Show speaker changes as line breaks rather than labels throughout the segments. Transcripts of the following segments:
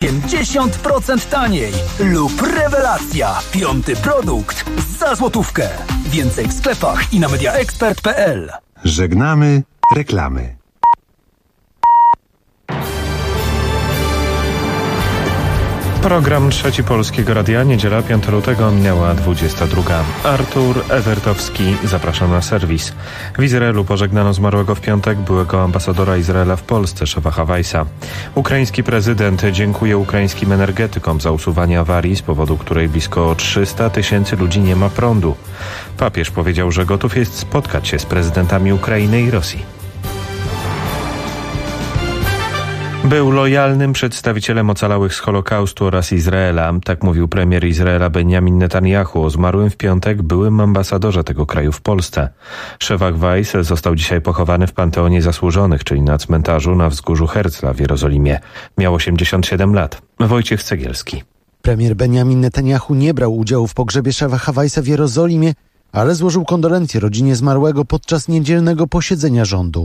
50% taniej. Lub rewelacja, 5. produkt za złotówkę. Więcej w sklepach i na mediaexpert.pl.
Żegnamy reklamy.
Program Trzeci Polskiego Radia, niedziela 5 lutego, minęła 22. Artur Ewertowski, zapraszam na serwis. W Izraelu pożegnano zmarłego w piątek byłego ambasadora Izraela w Polsce, Shevacha Weissa. Ukraiński prezydent dziękuje ukraińskim energetykom za usuwanie awarii, z powodu której blisko 300 000 ludzi nie ma prądu. Papież powiedział, że gotów jest spotkać się z prezydentami Ukrainy i Rosji. Był lojalnym przedstawicielem ocalałych z Holokaustu oraz Izraela. Tak mówił premier Izraela Benjamin Netanyahu o zmarłym w piątek byłym ambasadorze tego kraju w Polsce. Shevach Weiss został dzisiaj pochowany w Panteonie Zasłużonych, czyli na cmentarzu na wzgórzu Herzla w Jerozolimie. Miał 87 lat. Wojciech Cegielski.
Premier Benjamin Netanyahu nie brał udziału w pogrzebie Shevacha Weissa w Jerozolimie, ale złożył kondolencje rodzinie zmarłego podczas niedzielnego posiedzenia rządu.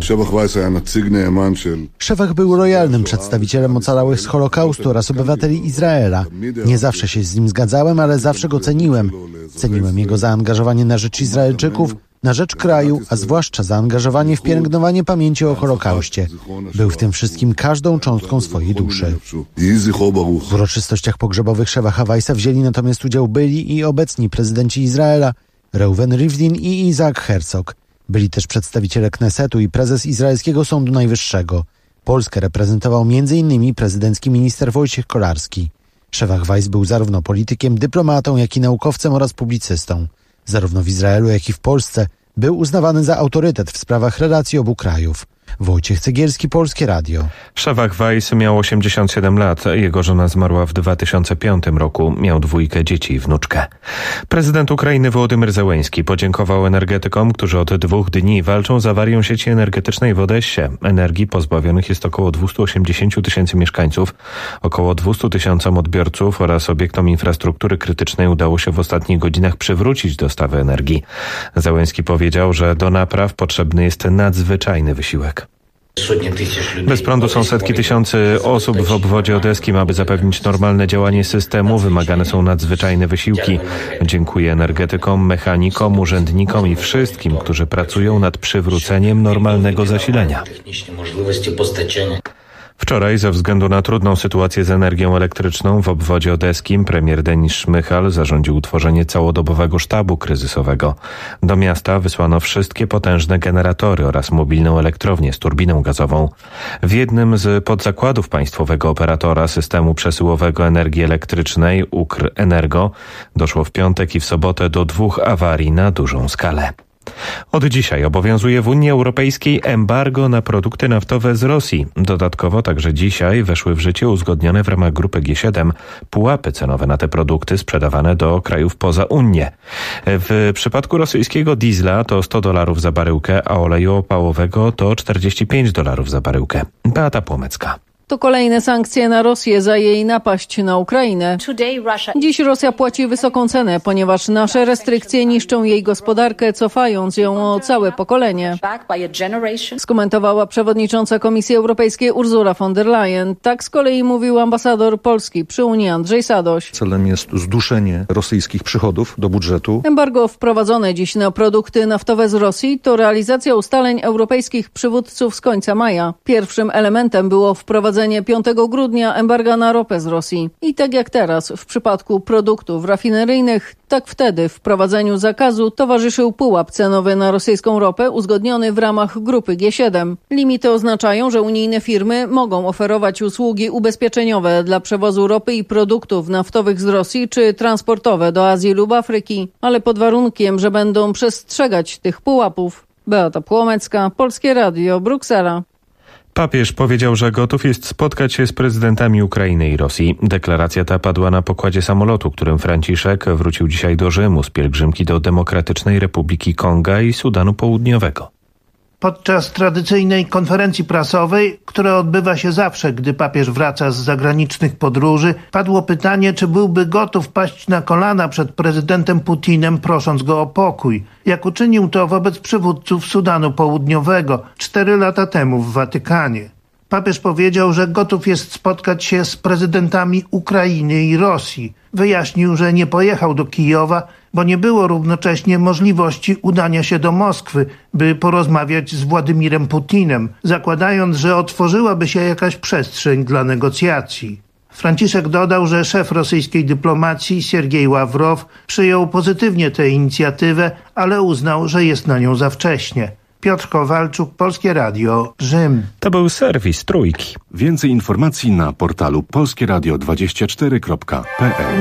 Shevach był lojalnym przedstawicielem ocalałych z Holokaustu oraz obywateli Izraela. Nie zawsze się z nim zgadzałem, ale zawsze go ceniłem. Ceniłem jego zaangażowanie na rzecz Izraelczyków, na rzecz kraju, a zwłaszcza zaangażowanie w pielęgnowanie pamięci o Holokauście. Był w tym wszystkim każdą cząstką swojej duszy. W uroczystościach pogrzebowych Shevacha Weissa wzięli natomiast udział byli i obecni prezydenci Izraela, Reuven Rivlin i Isaac Herzog. Byli też przedstawiciele Knesetu i prezes Izraelskiego Sądu Najwyższego. Polskę reprezentował m.in. prezydencki minister Wojciech Kolarski. Shevach Weiss był zarówno politykiem, dyplomatą, jak i naukowcem oraz publicystą. Zarówno w Izraelu, jak i w Polsce był uznawany za autorytet w sprawach relacji obu krajów. Wojciech Cegielski, Polskie Radio.
Shevach Weiss miał 87 lat. Jego żona zmarła w 2005 roku. Miał 2 dzieci i wnuczkę. Prezydent Ukrainy Wołodymyr Zełenski podziękował energetykom, którzy od 2 dni walczą z awarią sieci energetycznej w Odessie. Energii pozbawionych jest około 280 000 mieszkańców. Około 200 000 odbiorców oraz obiektom infrastruktury krytycznej udało się w ostatnich godzinach przywrócić dostawy energii. Zełenski powiedział, że do napraw potrzebny jest nadzwyczajny wysiłek. Bez prądu są setki tysięcy osób w obwodzie odeskim. Aby zapewnić normalne działanie systemu, wymagane są nadzwyczajne wysiłki. Dziękuję energetykom, mechanikom, urzędnikom i wszystkim, którzy pracują nad przywróceniem normalnego zasilania. Wczoraj ze względu na trudną sytuację z energią elektryczną w obwodzie odeskim premier Denis Szmychal zarządził utworzenie całodobowego sztabu kryzysowego. Do miasta wysłano wszystkie potężne generatory oraz mobilną elektrownię z turbiną gazową. W jednym z podzakładów państwowego operatora systemu przesyłowego energii elektrycznej Ukrenergo doszło w piątek i w sobotę do 2 awarii na dużą skalę. Od dzisiaj obowiązuje w Unii Europejskiej embargo na produkty naftowe z Rosji. Dodatkowo także dzisiaj weszły w życie uzgodnione w ramach grupy G7 pułapy cenowe na te produkty sprzedawane do krajów poza Unię. W przypadku rosyjskiego diesla to $100 za baryłkę, a oleju opałowego to $45 za baryłkę. Beata Płomecka.
To kolejne sankcje na Rosję za jej napaść na Ukrainę. Dziś Rosja płaci wysoką cenę, ponieważ nasze restrykcje niszczą jej gospodarkę, cofając ją o całe pokolenie. Skomentowała przewodnicząca Komisji Europejskiej Ursula von der Leyen. Tak z kolei mówił ambasador Polski przy Unii Andrzej Sadoś.
Celem jest zduszenie rosyjskich przychodów do budżetu.
Embargo wprowadzone dziś na produkty naftowe z Rosji to realizacja ustaleń europejskich przywódców z końca maja. Pierwszym elementem było wprowadzenie 5 grudnia embarga na ropę z Rosji. I tak jak teraz w przypadku produktów rafineryjnych, tak wtedy wprowadzeniu zakazu towarzyszył pułap cenowy na rosyjską ropę uzgodniony w ramach grupy G7. Limity oznaczają, że unijne firmy mogą oferować usługi ubezpieczeniowe dla przewozu ropy i produktów naftowych z Rosji czy transportowe do Azji lub Afryki, ale pod warunkiem, że będą przestrzegać tych pułapów. Beata Płomecka, Polskie Radio, Bruksela.
Papież powiedział, że gotów jest spotkać się z prezydentami Ukrainy i Rosji. Deklaracja ta padła na pokładzie samolotu, którym Franciszek wrócił dzisiaj do Rzymu z pielgrzymki do Demokratycznej Republiki Konga i Sudanu Południowego.
Podczas tradycyjnej konferencji prasowej, która odbywa się zawsze, gdy papież wraca z zagranicznych podróży, padło pytanie, czy byłby gotów paść na kolana przed prezydentem Putinem, prosząc go o pokój, jak uczynił to wobec przywódców Sudanu Południowego 4 lata temu w Watykanie. Papież powiedział, że gotów jest spotkać się z prezydentami Ukrainy i Rosji. Wyjaśnił, że nie pojechał do Kijowa, bo nie było równocześnie możliwości udania się do Moskwy, by porozmawiać z Władimirem Putinem, zakładając, że otworzyłaby się jakaś przestrzeń dla negocjacji. Franciszek dodał, że szef rosyjskiej dyplomacji Siergiej Ławrow przyjął pozytywnie tę inicjatywę, ale uznał, że jest na nią za wcześnie. Piotr Kowalczuk, Polskie Radio, Rzym.
To był serwis Trójki.
Więcej informacji na portalu polskieradio24.pl.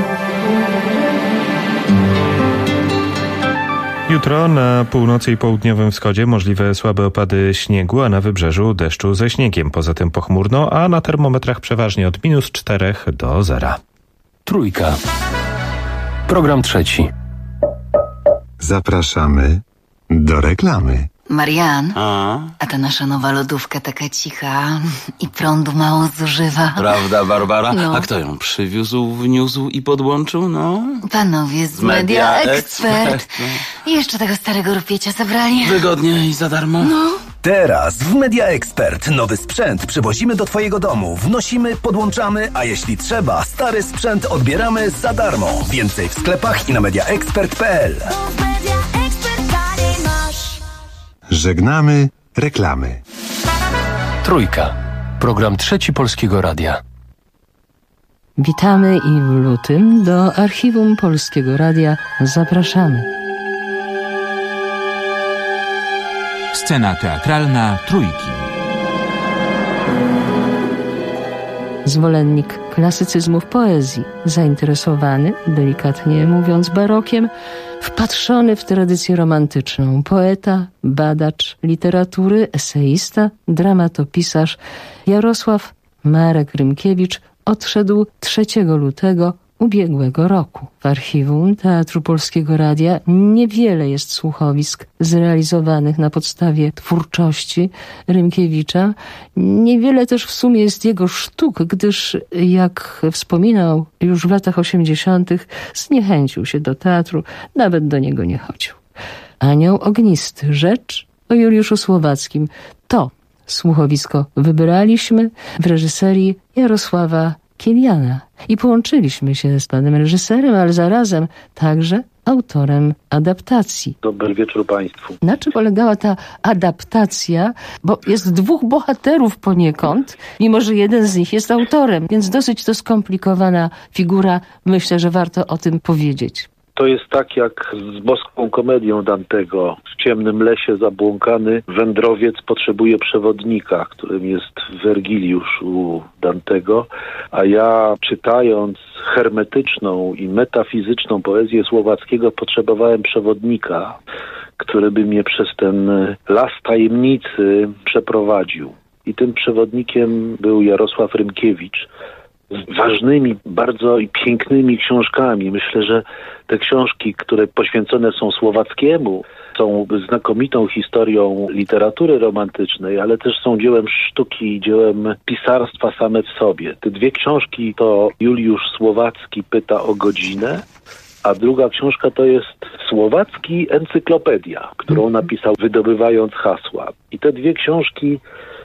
Jutro na północy i południowym wschodzie możliwe słabe opady śniegu, a na wybrzeżu deszczu ze śniegiem. Poza tym pochmurno, a na termometrach przeważnie od -4 do 0.
Trójka. Program trzeci.
Zapraszamy do reklamy.
Marian, a ta nasza nowa lodówka taka cicha i prądu mało zużywa.
Prawda, Barbara?
No.
A kto ją przywiózł, wniósł i podłączył, no?
Panowie z Media Expert. I jeszcze tego starego rupiecia zabrali.
Wygodnie i za darmo.
No.
Teraz w Media Expert nowy sprzęt przywozimy do Twojego domu. Wnosimy, podłączamy, a jeśli trzeba, stary sprzęt odbieramy za darmo. Więcej w sklepach i na mediaexpert.pl.
Żegnamy reklamy.
Trójka. Program trzeci Polskiego Radia.
Witamy i w lutym do Archiwum Polskiego Radia zapraszamy.
Scena teatralna Trójki.
Zwolennik klasycyzmów poezji, zainteresowany, delikatnie mówiąc, barokiem, wpatrzony w tradycję romantyczną, poeta, badacz literatury, eseista, dramatopisarz Jarosław Marek Rymkiewicz odszedł 3 lutego ubiegłego roku. W archiwum Teatru Polskiego Radia niewiele jest słuchowisk zrealizowanych na podstawie twórczości Rymkiewicza. Niewiele też w sumie jest jego sztuk, gdyż, jak wspominał już w latach 80., zniechęcił się do teatru, nawet do niego nie chodził. Anioł ognisty, rzecz o Juliuszu Słowackim. To słuchowisko wybraliśmy w reżyserii Jarosława Kiliana i połączyliśmy się z panem reżyserem, ale zarazem także autorem adaptacji.
Dobry wieczór Państwu.
Na czym polegała ta adaptacja? Bo jest 2 bohaterów poniekąd, mimo że jeden z nich jest autorem, więc dosyć to skomplikowana figura. Myślę, że warto o tym powiedzieć.
To jest tak jak z boską komedią Dantego. W ciemnym lesie zabłąkany wędrowiec potrzebuje przewodnika, którym jest Wergiliusz u Dantego, a ja, czytając hermetyczną i metafizyczną poezję Słowackiego, potrzebowałem przewodnika, który by mnie przez ten las tajemnicy przeprowadził. I tym przewodnikiem był Jarosław Rymkiewicz, z ważnymi, bardzo i pięknymi książkami. Myślę, że te książki, które poświęcone są Słowackiemu, są znakomitą historią literatury romantycznej, ale też są dziełem sztuki, dziełem pisarstwa same w sobie. Te 2 książki to Juliusz Słowacki pyta o godzinę, a druga książka to jest Słowacki Encyklopedia, którą napisał wydobywając hasła. I te 2 książki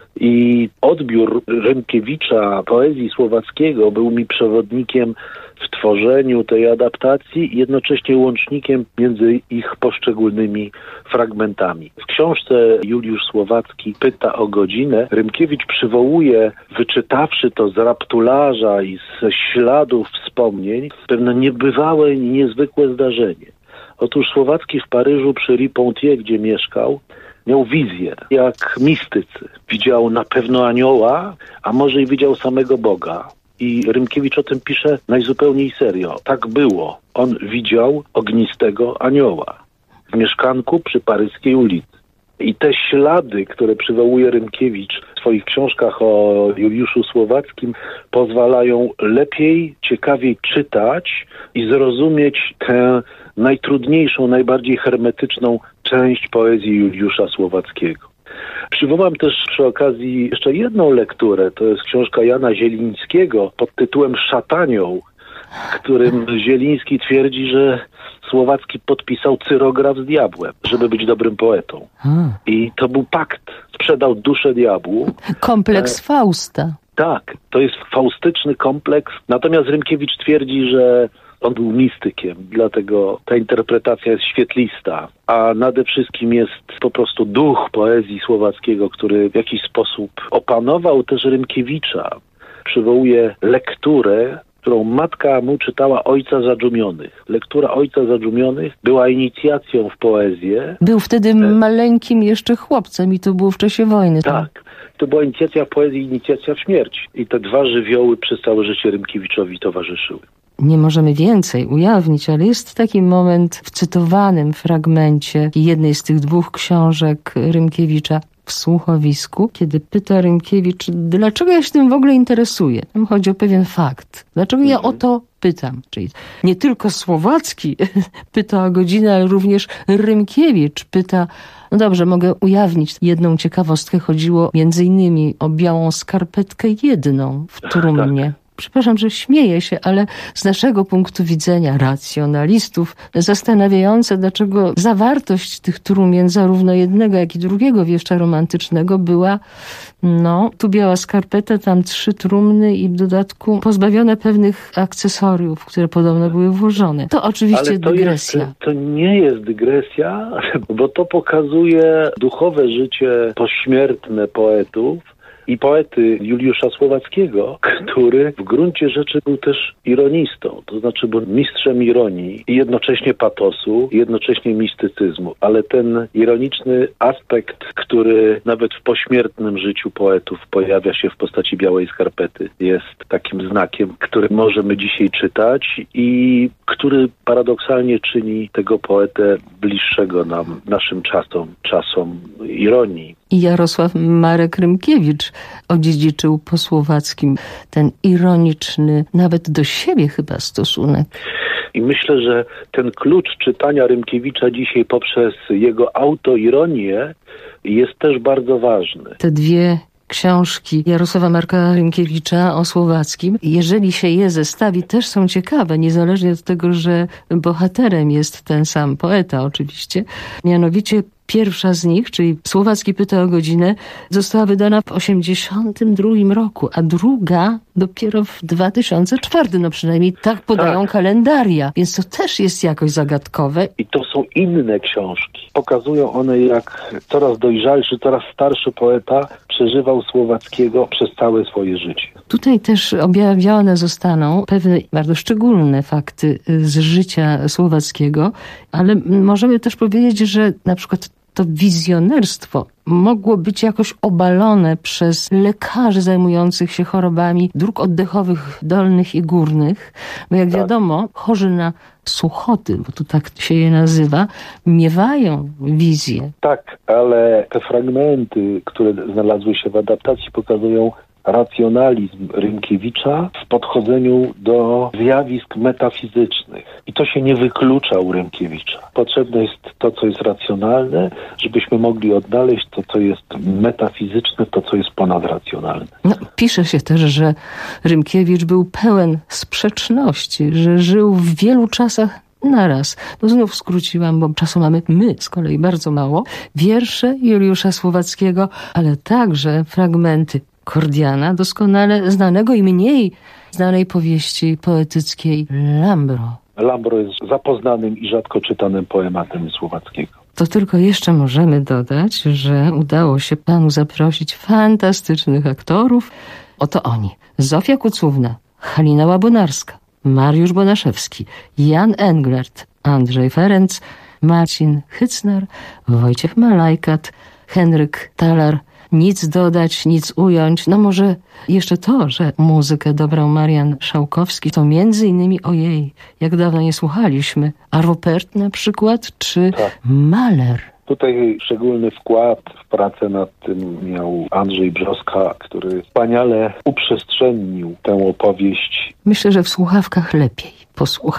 i odbiór Rymkiewicza, poezji Słowackiego był mi przewodnikiem w tworzeniu tej adaptacji i jednocześnie łącznikiem między ich poszczególnymi fragmentami. W książce Juliusz Słowacki pyta o godzinę. Rymkiewicz przywołuje, wyczytawszy to z raptularza i ze śladów wspomnień, pewne niebywałe i niezwykłe zdarzenie. Otóż Słowacki w Paryżu przy Ripontier, gdzie mieszkał, miał wizję, jak mistycy. Widział na pewno anioła, a może i widział samego Boga. I Rymkiewicz o tym pisze najzupełniej serio. Tak było. On widział ognistego anioła w mieszkanku przy paryskiej ulicy. I te ślady, które przywołuje Rymkiewicz w swoich książkach o Juliuszu Słowackim, pozwalają lepiej, ciekawiej czytać i zrozumieć tę najtrudniejszą, najbardziej hermetyczną część poezji Juliusza Słowackiego. Przywołam też przy okazji jeszcze jedną lekturę. To jest książka Jana Zielińskiego pod tytułem Szatanioł, którym Zieliński twierdzi, że Słowacki podpisał cyrograf z diabłem, żeby być dobrym poetą. I to był pakt. Sprzedał duszę diabłu.
Kompleks Fausta.
Tak, to jest faustyczny kompleks. Natomiast Rymkiewicz twierdzi, że on był mistykiem, dlatego ta interpretacja jest świetlista, a nade wszystkim jest po prostu duch poezji słowackiego, który w jakiś sposób opanował też Rymkiewicza. Przywołuje lekturę, którą matka mu czytała Ojca Zadżumionych. Lektura Ojca Zadżumionych była inicjacją w poezję.
Był wtedy maleńkim jeszcze chłopcem i to było w czasie wojny.
Tak. To była inicjacja w poezji, inicjacja w śmierci. I te dwa żywioły przez całe życie Rymkiewiczowi towarzyszyły.
Nie możemy więcej ujawnić, ale jest taki moment w cytowanym fragmencie jednej z tych dwóch książek Rymkiewicza w słuchowisku, kiedy pyta Rymkiewicz, dlaczego ja się tym w ogóle interesuję. Tam chodzi o pewien fakt. Dlaczego ja o to pytam? Czyli nie tylko Słowacki pyta o godzinę, ale również Rymkiewicz pyta. No dobrze, mogę ujawnić jedną ciekawostkę. Chodziło między innymi o białą skarpetkę jedną w trumnie. Tak. Przepraszam, że śmieję się, ale z naszego punktu widzenia racjonalistów zastanawiające, dlaczego zawartość tych trumien, zarówno jednego, jak i drugiego wieszcza romantycznego była, tu biała skarpeta, tam 3 trumny i w dodatku pozbawione pewnych akcesoriów, które podobno były włożone. To oczywiście dygresja.
To nie jest dygresja, bo to pokazuje duchowe życie pośmiertne poetów, i poety Juliusza Słowackiego, który w gruncie rzeczy był też ironistą, to znaczy był mistrzem ironii i jednocześnie patosu, i jednocześnie mistycyzmu, ale ten ironiczny aspekt, który nawet w pośmiertnym życiu poetów pojawia się w postaci białej skarpety, jest takim znakiem, który możemy dzisiaj czytać i który paradoksalnie czyni tego poetę bliższego nam, naszym czasom ironii.
I Jarosław Marek Rymkiewicz odziedziczył po słowackim ten ironiczny, nawet do siebie chyba stosunek.
I myślę, że ten klucz czytania Rymkiewicza dzisiaj poprzez jego autoironię jest też bardzo ważny.
Te dwie książki Jarosława Marka Rymkiewicza o słowackim, jeżeli się je zestawi, też są ciekawe, niezależnie od tego, że bohaterem jest ten sam poeta oczywiście. Mianowicie pierwsza z nich, czyli Słowacki pyta o godzinę, została wydana w 1982 roku, a druga dopiero w 2004. Przynajmniej tak podają kalendaria. Więc to też jest jakoś zagadkowe.
I to są inne książki. Pokazują one, jak coraz dojrzalszy, coraz starszy poeta przeżywał Słowackiego przez całe swoje życie.
Tutaj też objawione zostaną pewne bardzo szczególne fakty z życia Słowackiego, ale możemy też powiedzieć, że na przykład to wizjonerstwo mogło być jakoś obalone przez lekarzy zajmujących się chorobami dróg oddechowych dolnych i górnych. Bo jak wiadomo, chorzy na suchoty, bo tu tak się je nazywa, miewają wizje.
Tak, ale te fragmenty, które znalazły się w adaptacji, pokazują racjonalizm Rymkiewicza w podchodzeniu do zjawisk metafizycznych. I to się nie wyklucza u Rymkiewicza. Potrzebne jest to, co jest racjonalne, żebyśmy mogli odnaleźć to, co jest metafizyczne, to, co jest ponadracjonalne.
Pisze się też, że Rymkiewicz był pełen sprzeczności, że żył w wielu czasach naraz. Znów skróciłam, bo czasu mamy my z kolei bardzo mało. Wiersze Juliusza Słowackiego, ale także fragmenty Kordiana, doskonale znanego i mniej znanej powieści poetyckiej Lambro.
Lambro jest zapoznanym i rzadko czytanym poematem Słowackiego.
To tylko jeszcze możemy dodać, że udało się panu zaprosić fantastycznych aktorów. Oto oni. Zofia Kucówna, Halina Łabonarska, Mariusz Bonaszewski, Jan Englert, Andrzej Ferenc, Marcin Hycnar, Wojciech Malajkat, Henryk Talar. Nic dodać, nic ująć. Może jeszcze to, że muzykę dobrał Marian Szałkowski, to między innymi ojej, jak dawno nie słuchaliśmy. A Rupert na przykład, czy Mahler.
Tutaj szczególny wkład w pracę nad tym miał Andrzej Brzoska, który wspaniale uprzestrzennił tę opowieść.
Myślę, że w słuchawkach lepiej posłuchać.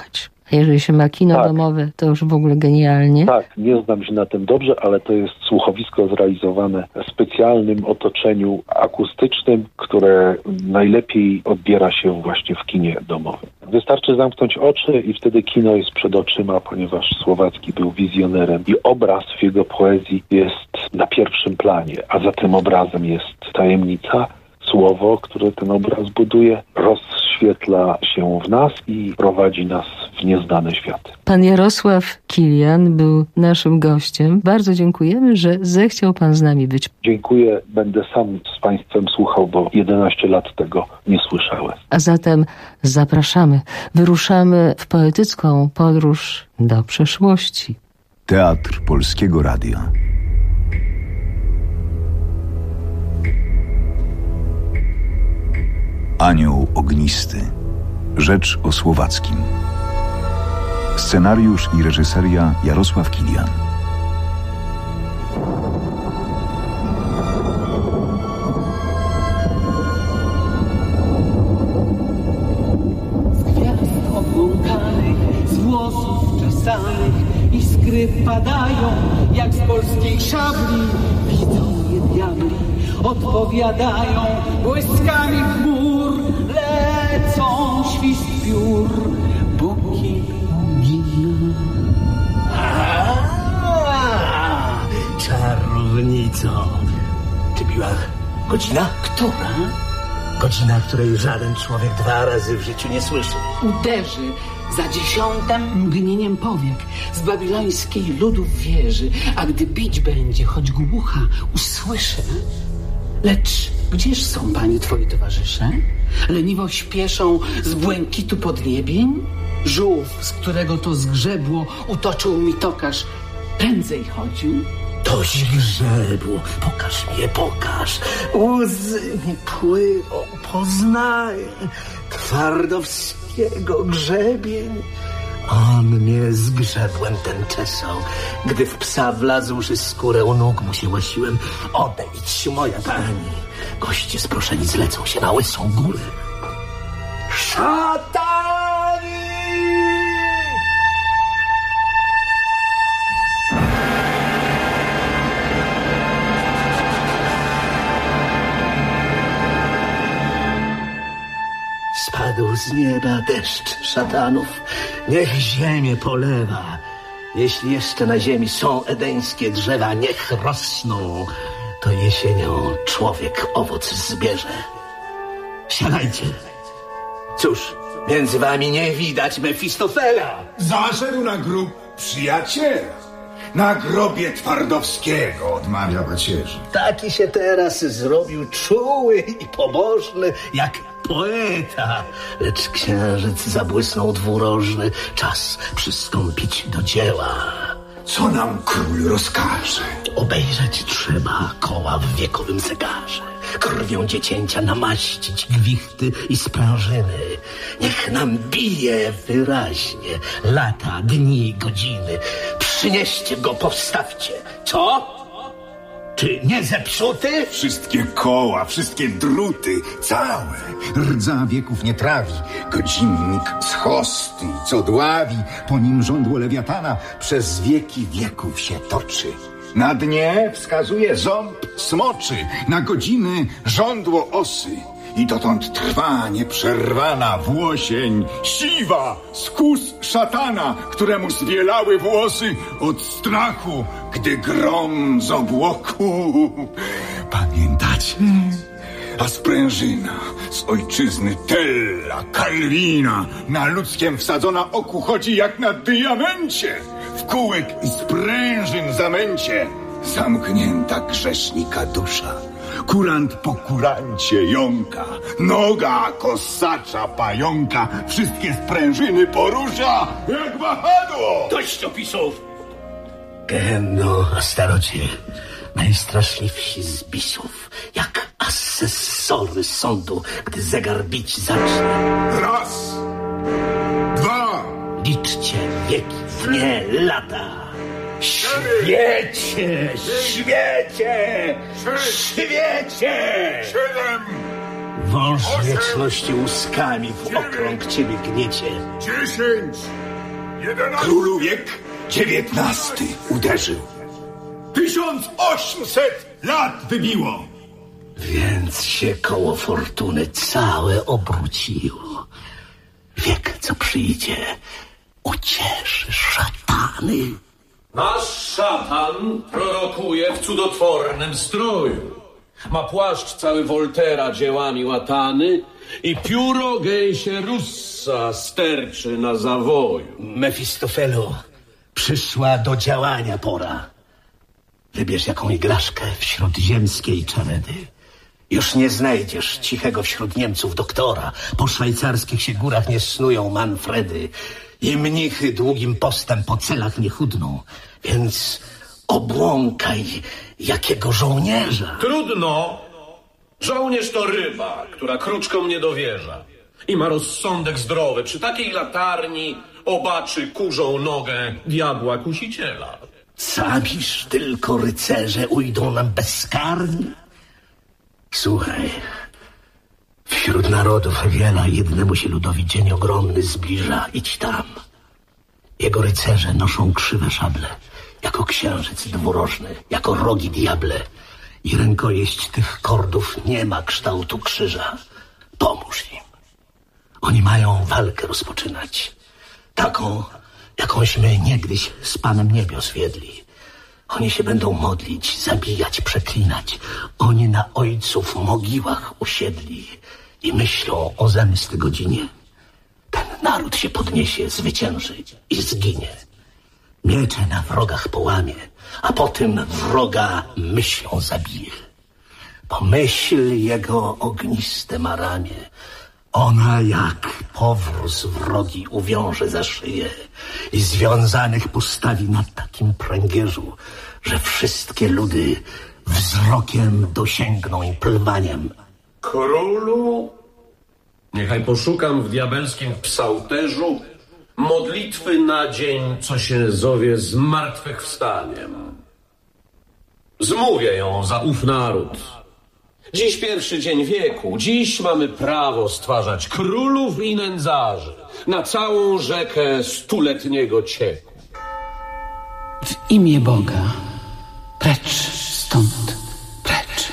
Jeżeli się ma kino domowe, to już w ogóle genialnie.
Tak, nie znam się na tym dobrze, ale to jest słuchowisko zrealizowane w specjalnym otoczeniu akustycznym, które najlepiej odbiera się właśnie w kinie domowym. Wystarczy zamknąć oczy i wtedy kino jest przed oczyma, ponieważ Słowacki był wizjonerem i obraz w jego poezji jest na pierwszym planie, a za tym obrazem jest tajemnica, słowo, które ten obraz buduje, rozświetla się w nas i prowadzi nas w nieznane światy.
Pan Jarosław Kilian był naszym gościem. Bardzo dziękujemy, że zechciał pan z nami być.
Dziękuję, będę sam z państwem słuchał, bo 11 lat tego nie słyszałem.
A zatem zapraszamy. Wyruszamy w poetycką podróż do przeszłości.
Teatr Polskiego Radia. Anioł ognisty. Rzecz o Słowackim. Scenariusz i reżyseria Jarosław Kilian.
Z gwiazd obłąkanych, z włosów czesanych, iskry padają jak z polskiej szabli. Widzą je diabli, odpowiadają błyskami chmur, lecą świst piór, buki ognia.
Czarownico, czy biła godzina? Która? Godzina, której żaden człowiek 2 razy w życiu nie słyszy.
Uderzy za 10 mgnieniem powiek z babilońskiej ludów wieży, a gdy bić będzie, choć głucha usłyszę. Lecz gdzież są, panie, twoi towarzysze? Leniwo śpieszą z błękitu podniebień? Żółw, z którego to zgrzebło, utoczył mi tokarz, prędzej chodził?
Toś grzebło, pokaż mnie, pokaż. Łzy mi płyną, poznaję Twardowskiego grzebień. On mnie z grzebłem ten czesał, gdy w psa wlazłszy skórę u nóg mu się łasiłem. Odejdź, moja pani. Goście sproszeni zlecą się na łysą górę. Szatani! Spadł z nieba deszcz szatanów, niech ziemię polewa. Jeśli jeszcze na ziemi są edeńskie drzewa, niech rosną, to jesienią człowiek owoc zbierze. Siadajcie. Cóż, między wami nie widać Mefistofela.
Zaszedł na grób przyjaciela. Na grobie Twardowskiego, odmawia pacierza.
Taki się teraz zrobił czuły i pobożny, jak poeta. Lecz księżyc zabłysnął dwurożny. Czas przystąpić do dzieła.
Co nam król rozkaże?
Obejrzeć trzeba koła w wiekowym zegarze. Krwią dziecięcia namaścić gwichty i sprężyny. Niech nam bije wyraźnie lata, dni, godziny. Przynieście go, postawcie. Co? Czy nie zepsuty?
Wszystkie koła, wszystkie druty, całe. Rdza wieków nie trawi. Godzinnik z hosty, co dławi. Po nim żądło lewiatana przez wieki wieków się toczy. Na dnie wskazuje ząb smoczy, na godziny żądło osy. I dotąd trwa nieprzerwana włosień, siwa skус szatana, któremu zwielały włosy od strachu, gdy grom z obłoku. Pamiętacie? A sprężyna z ojczyzny Tella, Kalwina, na ludzkiem wsadzona oku chodzi jak na diamencie. W kółek i sprężyn zamęcie zamknięta grzesznika dusza. Kurant po kurancie jąka, noga kosacza pająka, wszystkie sprężyny porusza jak wahadło.
Dość opisów! Gehenno, Astarocie, najstraszliwsi z bisów, jak asesory sądu, gdy zegar bić zacznie.
Raz, dwa.
Liczcie wieki, dnie, lata. Świecie, świecie, świecie!
7.
Wąż wieczności łuskami w okrąg ciebie gniecie.
10. Królu wiek XIX uderzył. 1800 lat wybiło.
Więc się koło fortuny całe obróciło. Wiek, co przyjdzie, ucieszy szatany.
Nasz szatan prorokuje w cudotwornym stroju. Ma płaszcz cały Woltera dziełami łatany i pióro gęsie Russa sterczy na zawoju.
Mefistofelu, przyszła do działania pora. Wybierz jaką iglaszkę wśród ziemskiej czeredy. Już nie znajdziesz cichego wśród Niemców doktora. Po szwajcarskich się górach nie snują Manfredy i mnichy długim postem po celach nie chudną. Więc obłąkaj jakiego żołnierza.
Trudno. Żołnierz to ryba, która kruczkom nie dowierza. I ma rozsądek zdrowy. Przy takiej latarni obaczy kurzą nogę diabła kusiciela.
Samiż tylko rycerze ujdą nam bezkarni? Słuchaj, wśród narodów wiele jednemu się ludowi dzień ogromny zbliża. Idź tam. Jego rycerze noszą krzywe szable, jako księżyc dwuroczny, jako rogi diable. I rękojeść tych kordów nie ma kształtu krzyża. Pomóż im. Oni mają walkę rozpoczynać. Taką, jakąśmy niegdyś z Panem Niebios wiedli. Oni się będą modlić, zabijać, przeklinać. Oni na ojców mogiłach usiedli i myślą o zemsty godzinie. Ten naród się podniesie, zwycięży i zginie. Miecze na wrogach połamie, a potem wroga myślą zabije. Pomyśl jego ogniste ma ramię. Ona jak powróz wrogi uwiąże za szyję i związanych postawi na takim pręgierzu, że wszystkie ludy wzrokiem dosięgną i plwaniem.
Królu, niechaj poszukam w diabelskim psałterzu modlitwy na dzień, co się zowie zmartwychwstaniem. Zmówię ją za ów naród. Dziś pierwszy dzień wieku. Dziś mamy prawo stwarzać królów i nędzarzy na całą rzekę stuletniego cieku.
W imię Boga, precz stąd, precz.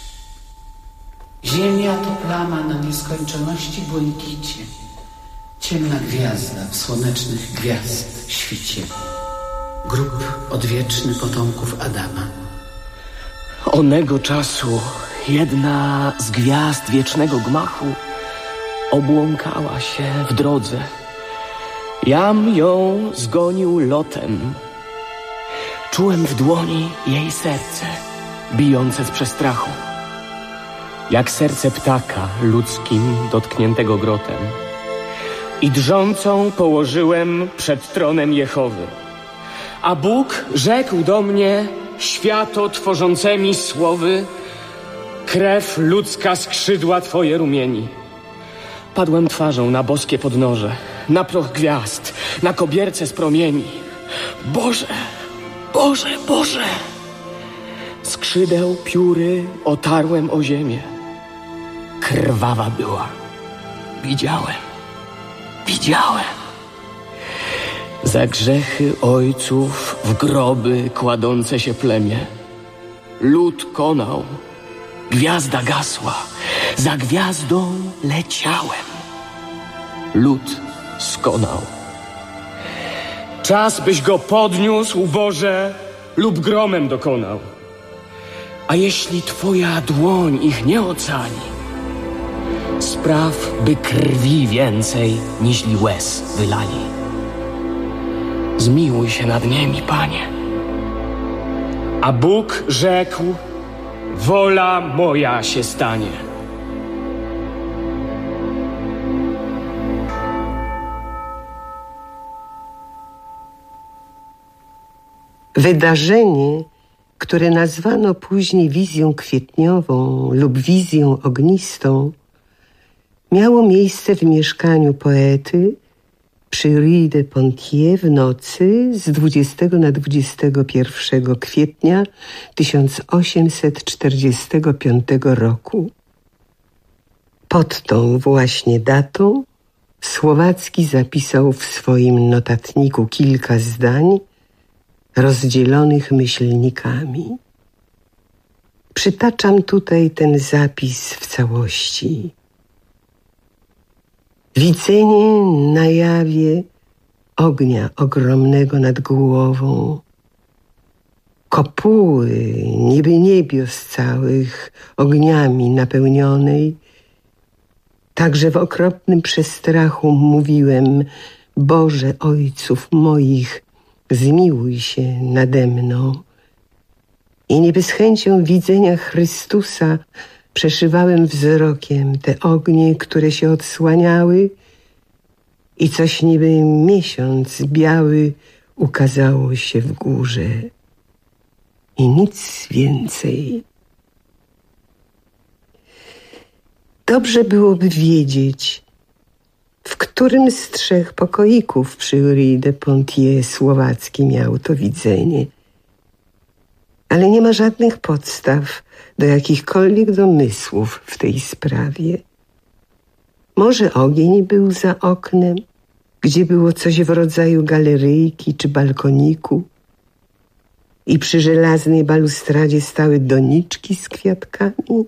Ziemia to plama na nieskończoności błękicie. Ciemna gwiazda w słonecznych gwiazd świcie. Grób odwieczny potomków Adama.
Onego czasu jedna z gwiazd wiecznego gmachu obłąkała się w drodze. Jam ją zgonił lotem. Czułem w dłoni jej serce, bijące z przestrachu. Jak serce ptaka ludzkim dotkniętego grotem. I drżącą położyłem przed tronem Jehowy. A Bóg rzekł do mnie świato tworzącemi słowy: krew ludzka skrzydła twoje rumieni. Padłem twarzą na boskie podnoże, na proch gwiazd, na kobierce z promieni. Boże, Boże, Boże! Skrzydeł pióry otarłem o ziemię. Krwawa była. Widziałem. Za grzechy ojców w groby kładące się plemię. Lud konał. Gwiazda gasła. Za gwiazdą leciałem. Lud skonał. Czas, byś go podniósł, Boże, lub gromem dokonał. A jeśli twoja dłoń ich nie ocali, spraw, by krwi więcej niźli łez wylali. Zmiłuj się nad nimi, Panie. A Bóg rzekł: wola moja się stanie.
Wydarzenie, które nazwano później wizją kwietniową lub wizją ognistą, miało miejsce w mieszkaniu poety przy Rue de Pontier w nocy z 20 na 21 kwietnia 1845 roku. Pod tą właśnie datą Słowacki zapisał w swoim notatniku kilka zdań rozdzielonych myślnikami. Przytaczam tutaj ten zapis w całości. Widzenie na jawie ognia ogromnego nad głową, kopuły niby niebios całych ogniami napełnionej. Także w okropnym przestrachu mówiłem: Boże Ojców moich, zmiłuj się nade mną. I niby z chęcią widzenia Chrystusa przeszywałem wzrokiem te ognie, które się odsłaniały, i coś niby miesiąc biały ukazało się w górze. I nic więcej. Dobrze byłoby wiedzieć, w którym z 3 pokoików przy Rue de Pontier Słowacki miał to widzenie. Ale nie ma żadnych podstaw do jakichkolwiek domysłów w tej sprawie. Może ogień był za oknem, gdzie było coś w rodzaju galeryjki czy balkoniku i przy żelaznej balustradzie stały doniczki z kwiatkami?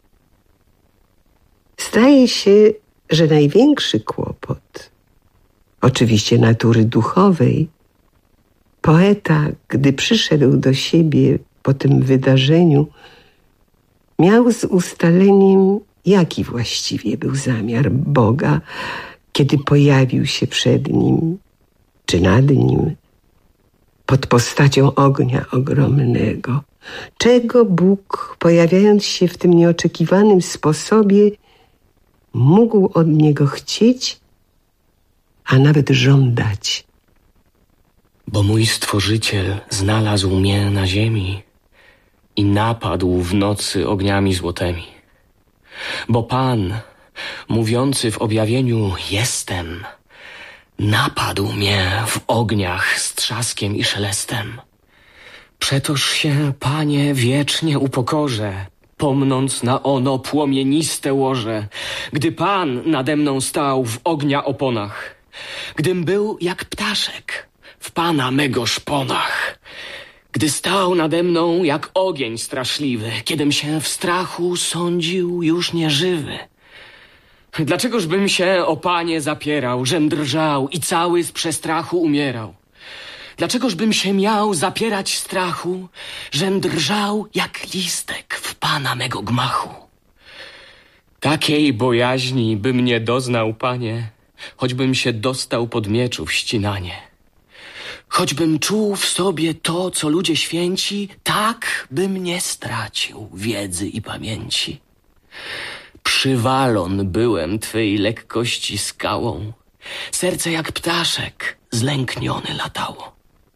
Zdaje się, że największy kłopot, oczywiście natury duchowej, poeta, gdy przyszedł do siebie po tym wydarzeniu, miał z ustaleniem, jaki właściwie był zamiar Boga, kiedy pojawił się przed nim, czy nad nim, pod postacią ognia ogromnego. Czego Bóg, pojawiając się w tym nieoczekiwanym sposobie, mógł od niego chcieć, a nawet żądać?
Bo mój Stworzyciel znalazł mnie na ziemi i napadł w nocy ogniami złotymi. Bo Pan, mówiący w objawieniu jestem, napadł mnie w ogniach z trzaskiem i szelestem. Przetoż się, Panie, wiecznie upokorzę, pomnąc na ono płomieniste łoże, gdy Pan nade mną stał w ognia oponach, gdym był jak ptaszek w Pana mego szponach, gdy stał nade mną jak ogień straszliwy, kiedym się w strachu sądził już nieżywy. Dlaczegoż bym się, o Panie, zapierał, żem drżał i cały z przestrachu umierał? Dlaczegoż bym się miał zapierać strachu, żem drżał jak listek w Pana mego gmachu? Takiej bojaźni bym nie doznał, Panie, choćbym się dostał pod mieczów ścinanie. Choćbym czuł w sobie to, co ludzie święci, tak bym nie stracił wiedzy i pamięci. Przywalon byłem Twej lekkości skałą, serce jak ptaszek zlęknione latało.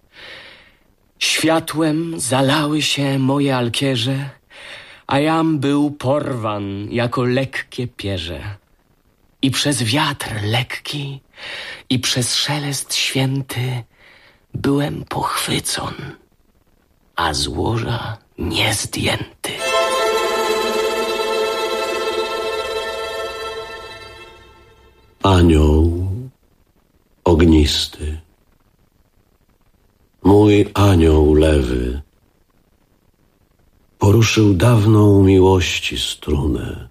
Światłem zalały się moje alkierze, a jam był porwan jako lekkie pierze. I przez wiatr lekki, i przez szelest święty byłem pochwycon, a z łoża nie zdjęty.
Anioł ognisty, mój anioł lewy, poruszył dawną miłości strunę.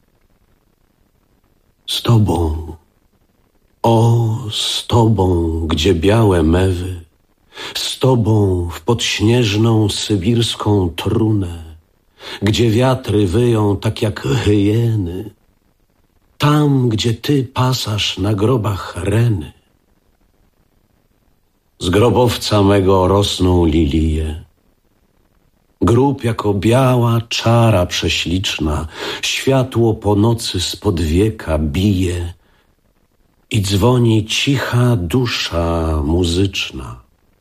Z Tobą, o, z Tobą, gdzie białe mewy, z Tobą w podśnieżną sybirską trunę, gdzie wiatry wyją tak jak hyeny, tam, gdzie Ty pasasz na grobach reny. Z grobowca mego rosną lilie, grób jako biała czara prześliczna, światło po nocy spod wieka bije i dzwoni cicha dusza muzyczna.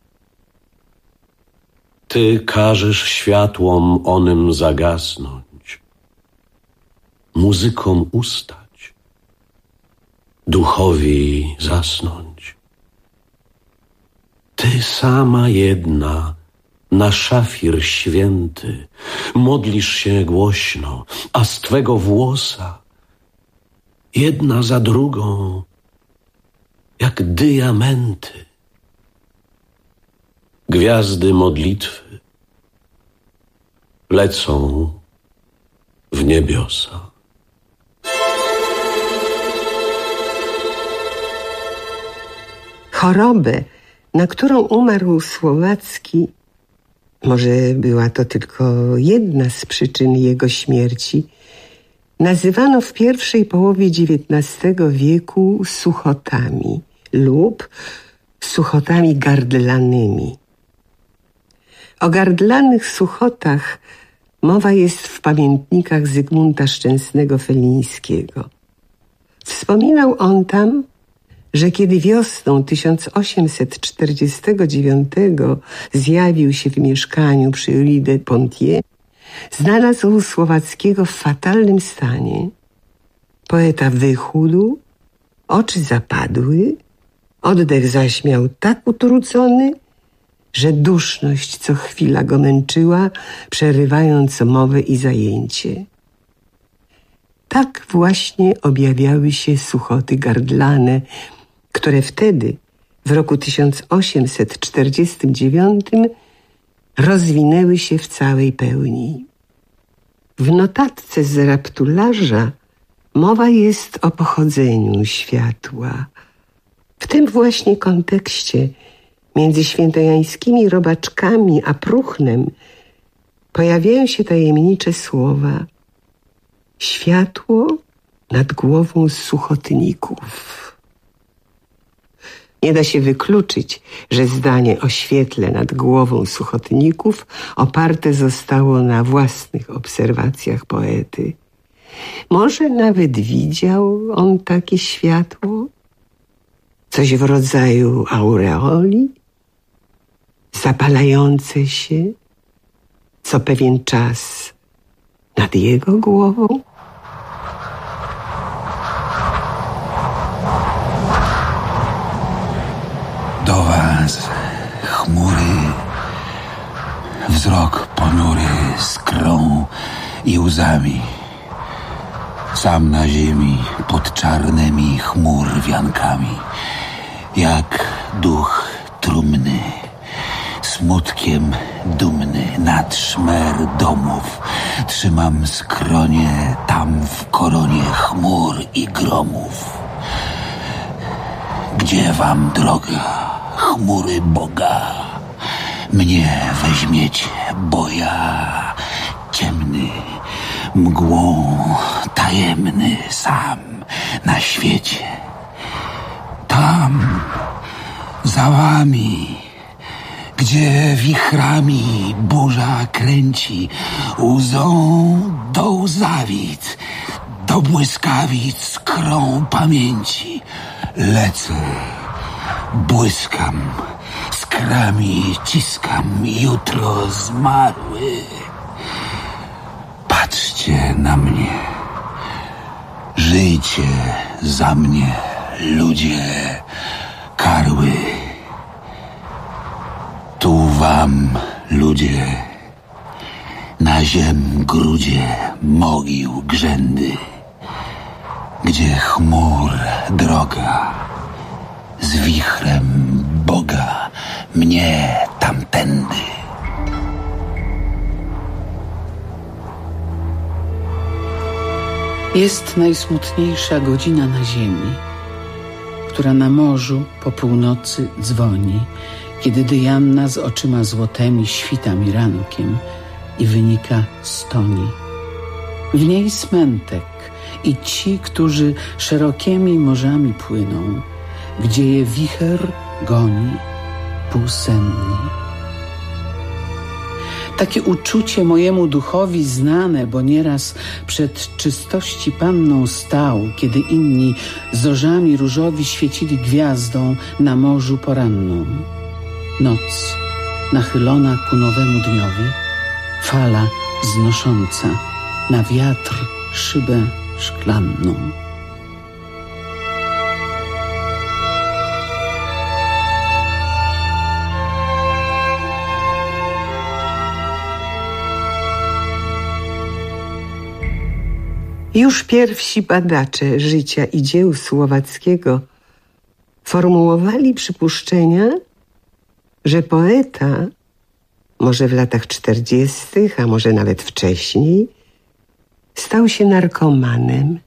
Ty każesz światłom onym zagasnąć, muzykom ustać, duchowi zasnąć. Ty sama jedna na szafir święty modlisz się głośno, a z Twego włosa jedna za drugą jak diamenty. Gwiazdy modlitwy lecą w niebiosa.
Chorobę, na którą umarł Słowacki, może była to tylko jedna z przyczyn jego śmierci, nazywano w pierwszej połowie XIX wieku suchotami lub suchotami gardlanymi. O gardlanych suchotach mowa jest w pamiętnikach Zygmunta Szczęsnego Felińskiego. Wspominał on tam, że kiedy wiosną 1849 zjawił się w mieszkaniu przy Rue de Pontier, znalazł Słowackiego w fatalnym stanie. Poeta wychudł, oczy zapadły, oddech zaś miał tak utrucony, że duszność co chwila go męczyła, przerywając mowę i zajęcie. Tak właśnie objawiały się suchoty gardlane, które wtedy, w roku 1849, rozwinęły się w całej pełni. W notatce z raptularza mowa jest o pochodzeniu światła. W tym właśnie kontekście między świętojańskimi robaczkami a próchnem pojawiają się tajemnicze słowa: światło nad głową suchotników. Nie da się wykluczyć, że zdanie o świetle nad głową suchotników oparte zostało na własnych obserwacjach poety. Może nawet widział on takie światło? Coś w rodzaju aureoli? Zapalające się co pewien czas nad jego głową?
Do was chmury, wzrok ponury z krą i łzami. Sam na ziemi pod czarnymi chmur wiankami, jak duch trumny, smutkiem dumny nad szmer domów. Trzymam skronie tam w koronie chmur i gromów. Gdzie wam droga, chmury Boga? Mnie weźmiecie, bo ja ciemny, mgłą tajemny sam na świecie. Tam, za wami, gdzie wichrami burza kręci, łzą do łzawic, do błyskawic krą pamięci. Lecę, błyskam, skrami ciskam jutro zmarły. Patrzcie na mnie, żyjcie za mnie, ludzie karły. Tu wam, ludzie, na ziem grudzie mogił grzędy, gdzie chmur droga, z wichrem Boga mnie tamtędy.
Jest najsmutniejsza godzina na ziemi, która na morzu po północy dzwoni, kiedy Dianna z oczyma złotymi świta mi rankiem i wynika stoni. W niej smętek i ci, którzy szerokimi morzami płyną, gdzie je wicher goni półsenni. Takie uczucie mojemu duchowi znane, bo nieraz przed czystości Panną stał, kiedy inni zorzami różowi świecili gwiazdą na morzu poranną. Noc nachylona ku nowemu dniowi, fala znosząca na wiatr szybę szklanną.
Już pierwsi badacze życia i dzieł Słowackiego w formułowali przypuszczenia, że poeta, może w latach 40., a może nawet wcześniej, stał się narkomanem.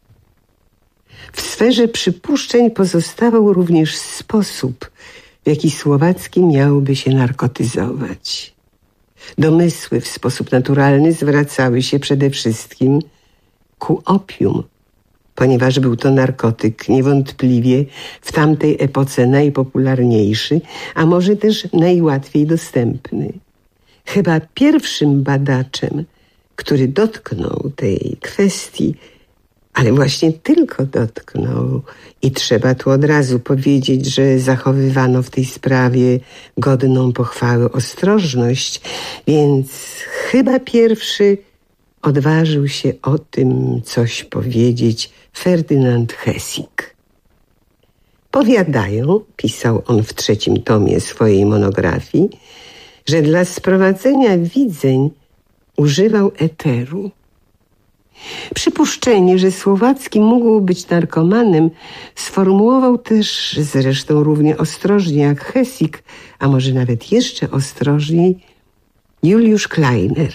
W sferze przypuszczeń pozostawał również sposób, w jaki Słowacki miałby się narkotyzować. Domysły w sposób naturalny zwracały się przede wszystkim ku opium, ponieważ był to narkotyk niewątpliwie w tamtej epoce najpopularniejszy, a może też najłatwiej dostępny. Chyba pierwszym badaczem, który dotknął tej kwestii, ale właśnie tylko dotknął, i trzeba tu od razu powiedzieć, że zachowywano w tej sprawie godną pochwały ostrożność, więc chyba pierwszy odważył się o tym coś powiedzieć Ferdynand Hessig. Powiadają, pisał on w 3. tomie swojej monografii, że dla sprowadzenia widzeń używał eteru. Przypuszczenie, że Słowacki mógł być narkomanem, sformułował też, zresztą równie ostrożnie jak Hessig, a może nawet jeszcze ostrożniej, Juliusz Kleiner.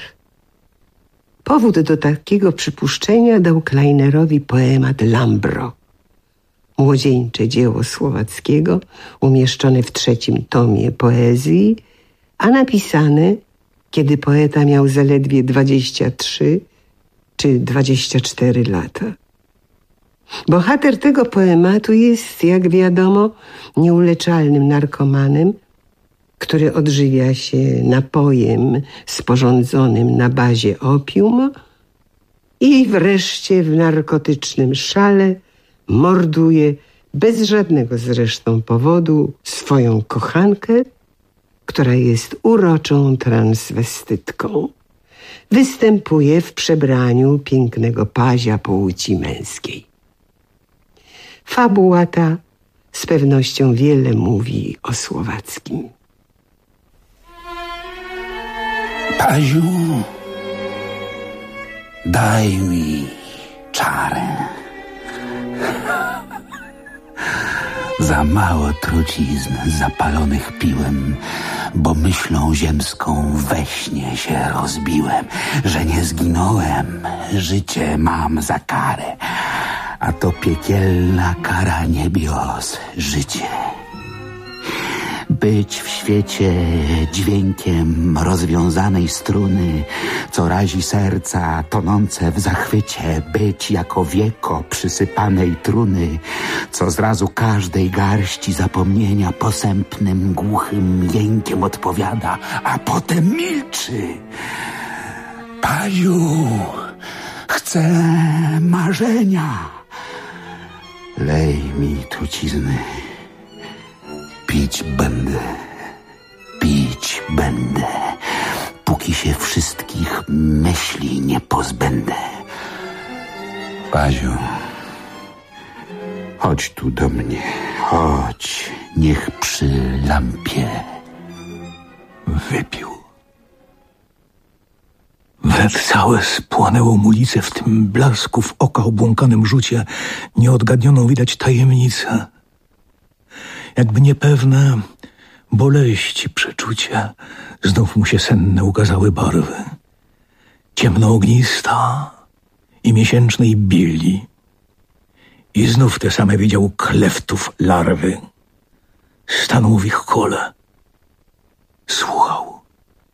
Powód do takiego przypuszczenia dał Kleinerowi poemat Lambro, młodzieńcze dzieło Słowackiego, umieszczone w 3. tomie poezji, a napisane, kiedy poeta miał zaledwie 23 czy 24 lata. Bohater tego poematu jest, jak wiadomo, nieuleczalnym narkomanem, który odżywia się napojem sporządzonym na bazie opium i wreszcie w narkotycznym szale morduje bez żadnego zresztą powodu swoją kochankę, która jest uroczą transwestytką. Występuje w przebraniu pięknego pazia płci męskiej. Fabuła ta z pewnością wiele mówi o Słowackim.
Paziu, daj mi czarę. Za mało trucizn zapalonych piłem, bo myślą ziemską we śnie się rozbiłem, że nie zginąłem, życie mam za karę, a to piekielna kara niebios, życie. Być w świecie dźwiękiem rozwiązanej struny, co razi serca tonące w zachwycie, być jako wieko przysypanej truny, co zrazu każdej garści zapomnienia posępnym, głuchym jękiem odpowiada, a potem milczy. Paziu, chcę marzenia. Lej mi trucizny. Pić będę, póki się wszystkich myśli nie pozbędę. Paziu, chodź tu do mnie, chodź, niech przy lampie wypił.
We całe spłonęło mu lice, w tym blasku w oka obłąkanym rzucie nieodgadnioną widać tajemnicę. Jakby niepewne boleści przeczucia, znów mu się senne ukazały barwy. Ciemnoognista i miesięcznej bieli. I znów te same widział kleftów larwy. Stanął w ich kole. Słuchał.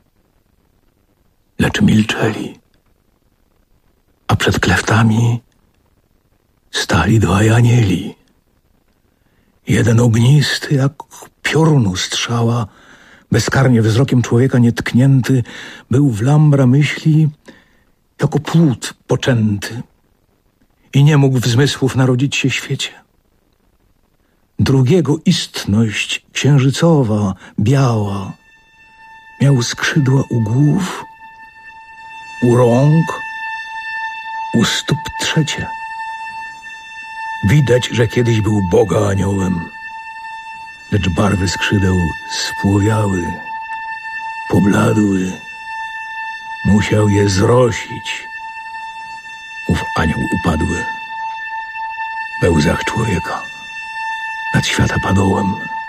Lecz milczeli. A przed kleftami stali 2 anieli. Jeden ognisty, jak piorunu strzała, bezkarnie wzrokiem człowieka nietknięty, był w Lambra myśli jako płód poczęty i nie mógł w zmysłów narodzić się świecie. Drugiego istność księżycowa, biała, miał skrzydła u głów, u rąk, u stóp trzecie. Widać, że kiedyś był Boga aniołem, lecz barwy skrzydeł spłowiały, pobladły. Musiał je zrosić. Ów anioł upadły we łzach człowieka. nad światapadołem.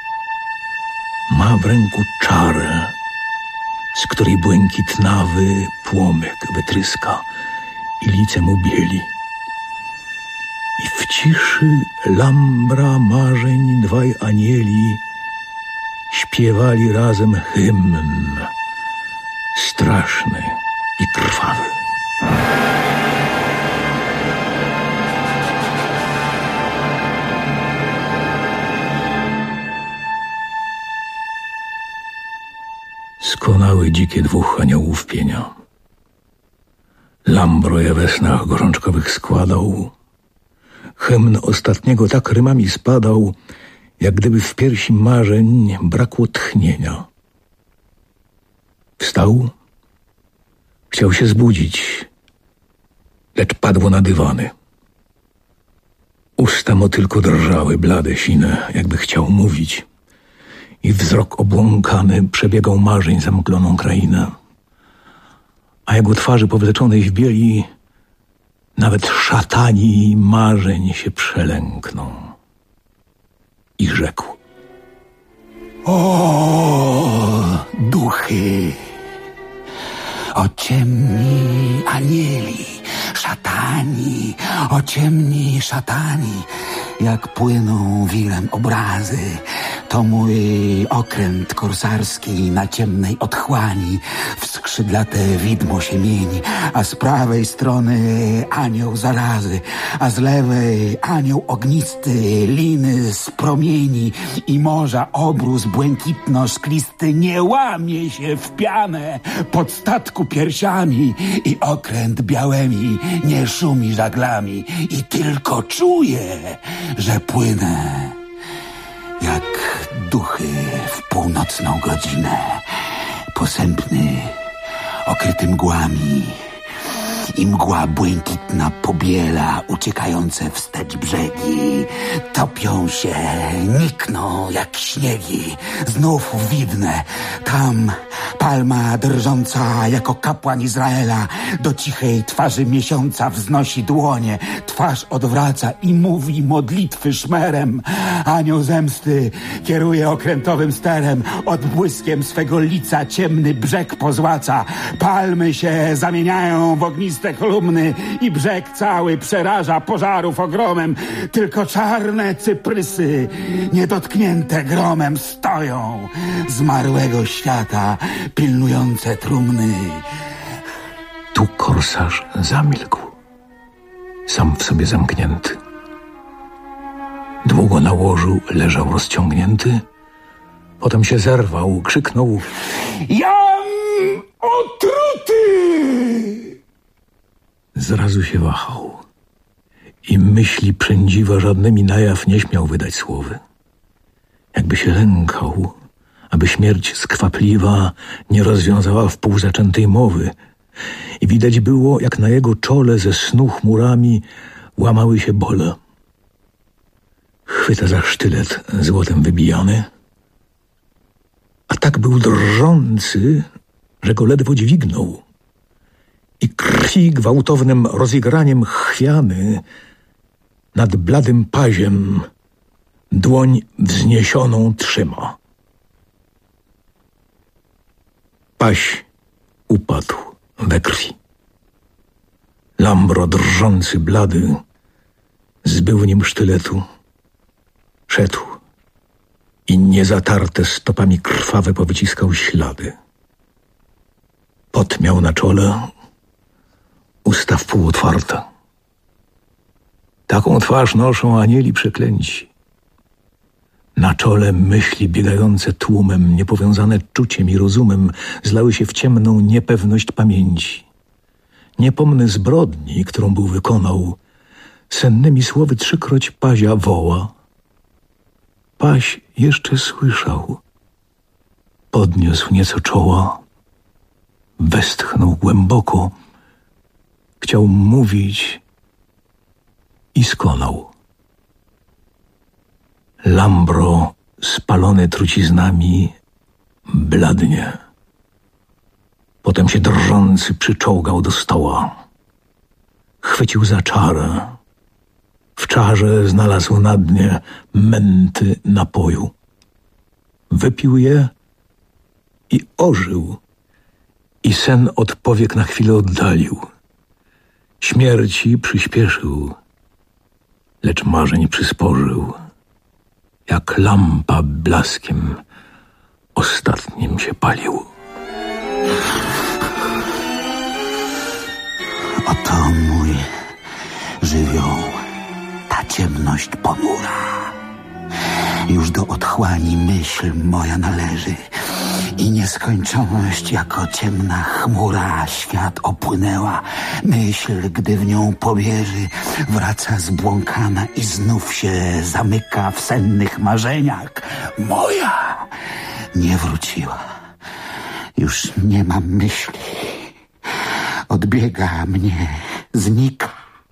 Ma w ręku czarę, z której błękitnawy płomyk wytryska i lice mu bieli. I w ciszy lambra marzeń dwaj anieli śpiewali razem hymn straszny i krwawy. Skonały dzikie dwóch aniołów pienia. Lambro je we snach gorączkowych składał. Hymn ostatniego tak rymami spadał, jak gdyby w piersi marzeń brakło tchnienia. Wstał, chciał się zbudzić, lecz padło na dywany. Usta mu tylko drżały, blade, sine, jakby chciał mówić. I wzrok obłąkany przebiegał marzeń zamgloną krainę. A jego twarzy powleczonej w bieli nawet szatani marzeń się przelękną. I rzekł:
o, duchy, o ciemni anieli, szatani, o ciemni szatani, jak płyną wirem obrazy, to mój okręt korsarski na ciemnej otchłani w skrzydlate widmo się mieni, a z prawej strony anioł zarazy, a z lewej anioł ognisty, liny z promieni i morza obrus błękitno-szklisty nie łamie się w pianę pod statku piersiami i okręt białymi nie szumi żaglami i tylko czuje, że płynę jak duchy w północną godzinę, posępny, okryty mgłami i mgła błękitna pobiela uciekające wstecz brzegi. Topią się, nikną jak śniegi. Znów widne, tam palma drżąca jako kapłan Izraela do cichej twarzy miesiąca wznosi dłonie. Twarz odwraca i mówi modlitwy szmerem. Anioł zemsty kieruje okrętowym sterem. Odbłyskiem swego lica ciemny brzeg pozłaca. Palmy się zamieniają w ogniste kolumny i brzeg cały przeraża pożarów ogromem. Tylko czarne cyprysy, niedotknięte gromem, stoją zmarłego świata, pilnujące trumny.
Tu korsarz zamilkł, sam w sobie zamknięty. Długo na łożu leżał rozciągnięty, potem się zerwał, krzyknął:
Jam otruty!
Zrazu się wahał i myśli przędziwa żadnymi na jaw nie śmiał wydać słowy. Jakby się lękał, aby śmierć skwapliwa nie rozwiązała wpół zaczętej mowy. I widać było, jak na jego czole ze snu chmurami łamały się bole. Chwyta za sztylet złotem wybijany, a tak był drżący, że go ledwo dźwignął. I krwi gwałtownym rozigraniem chwiany nad bladym paziem dłoń wzniesioną trzyma. Paź upadł we krwi. Lambro, drżący, blady, zbył nim sztyletu, szedł i niezatarte stopami krwawe powyciskał ślady. Pot miał na czole, usta wpół otwarte. Taką twarz noszą anieli przeklęci. Na czole myśli biegające tłumem, niepowiązane czuciem i rozumem, zlały się w ciemną niepewność pamięci. Nie pomny zbrodni, którą był wykonał, sennymi słowy trzykroć Pazia woła. Paź jeszcze słyszał. Podniósł nieco czoła, westchnął głęboko, chciał mówić i skonał. Lambro, spalony truciznami, bladnie. Potem się drżący przyczołgał do stoła. Chwycił za czarę W czarze znalazł na dnie męty napoju. Wypił je i ożył. I sen od powiek na chwilę oddalił. Śmierci przyspieszył, lecz marzeń przysporzył. Jak lampa blaskiem ostatnim się palił.
Oto mój żywioł, ta ciemność ponura. Już do otchłani myśl moja należy i nieskończoność jako ciemna chmura świat opłynęła. Myśl, gdy w nią powierzy, wraca zbłąkana i znów się zamyka w sennych marzeniach. Moja nie wróciła. Już nie mam myśli. Odbiega mnie, znika.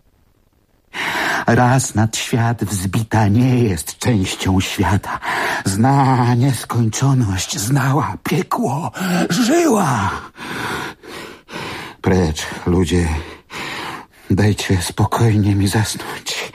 Raz nad świat wzbita nie jest częścią świata. Zna nieskończoność, znała piekło, żyła. Precz, ludzie, dajcie spokojnie mi zasnąć.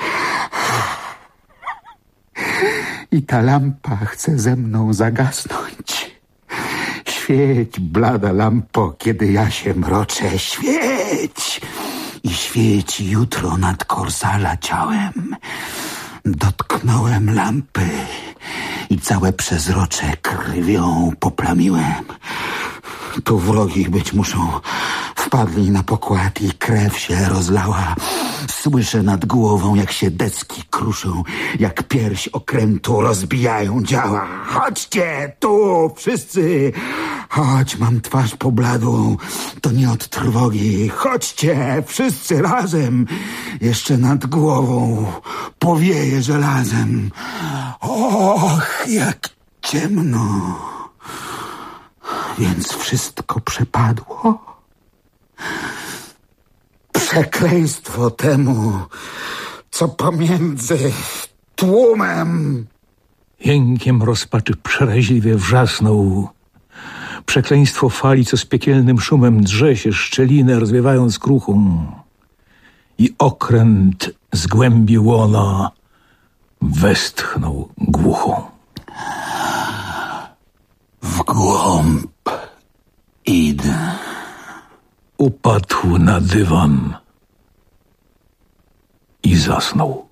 I ta lampa chce ze mną zagasnąć. Świeć, blada lampo, kiedy ja się mroczę, świeć! I świeci jutro nad korsarza ciałem. Dotknąłem lampy i całe przezrocze krwią poplamiłem. Tu wrogi być muszą. Wpadli na pokład i krew się rozlała. Słyszę nad głową, jak się deski kruszą, jak pierś okrętu rozbijają działa. Chodźcie tu, wszyscy! Chodź, mam twarz pobladłą, to nie od trwogi. Chodźcie, wszyscy razem, jeszcze nad głową powieje żelazem. Och, jak ciemno! Więc wszystko przepadło. Przekleństwo temu, co pomiędzy tłumem.
Jękiem rozpaczy przeraźliwie wrzasnął. Przekleństwo fali, co z piekielnym szumem drze się szczelinę, rozwiewając kruchą. I okręt z głębi łona westchnął głuchą.
W głąb idę.
Upadł na dywan i zasnął.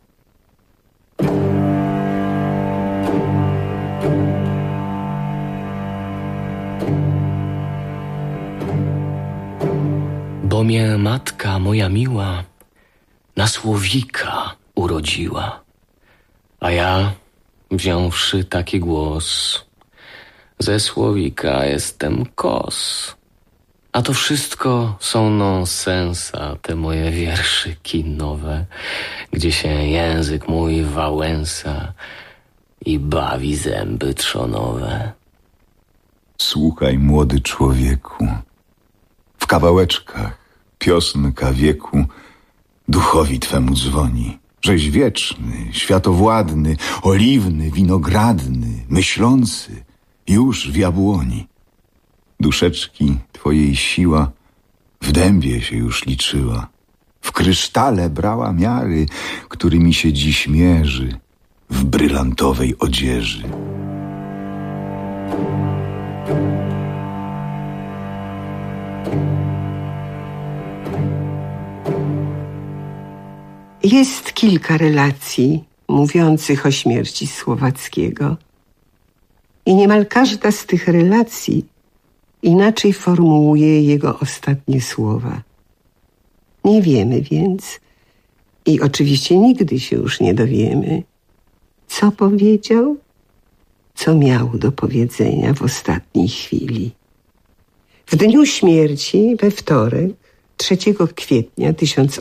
Bo mnie matka moja miła na słowika urodziła, a ja, wziąwszy taki głos, ze słowika jestem kos. A to wszystko są nonsensa, te moje wierszyki nowe, gdzie się język mój wałęsa i bawi zęby trzonowe.
Słuchaj, młody człowieku, w kawałeczkach piosnka wieku duchowi twemu dzwoni, żeś wieczny, światowładny, oliwny, winogradny, myślący już w jabłoni. Duszeczki twojej siła w dębie się już liczyła, w krysztale brała miary, którymi się dziś mierzy w brylantowej odzieży.
Jest kilka relacji mówiących o śmierci Słowackiego. I niemal każda z tych relacji inaczej formułuje jego ostatnie słowa. Nie wiemy więc, i oczywiście nigdy się już nie dowiemy, co powiedział, co miał do powiedzenia w ostatniej chwili. W dniu śmierci, we wtorek, 3 kwietnia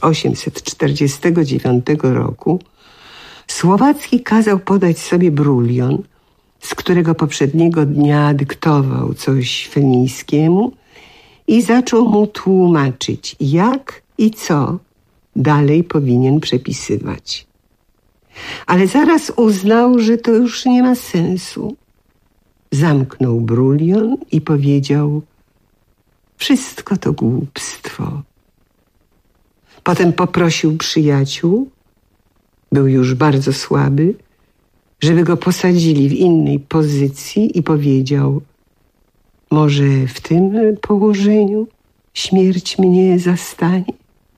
1849 roku, Słowacki kazał podać sobie brulion, z którego poprzedniego dnia dyktował coś Felińskiemu i zaczął mu tłumaczyć, jak i co dalej powinien przepisywać. Ale zaraz uznał, że to już nie ma sensu. Zamknął brulion i powiedział: wszystko to głupstwo. Potem poprosił przyjaciół, był już bardzo słaby, żeby go posadzili w innej pozycji i powiedział: może w tym położeniu śmierć mnie zastanie?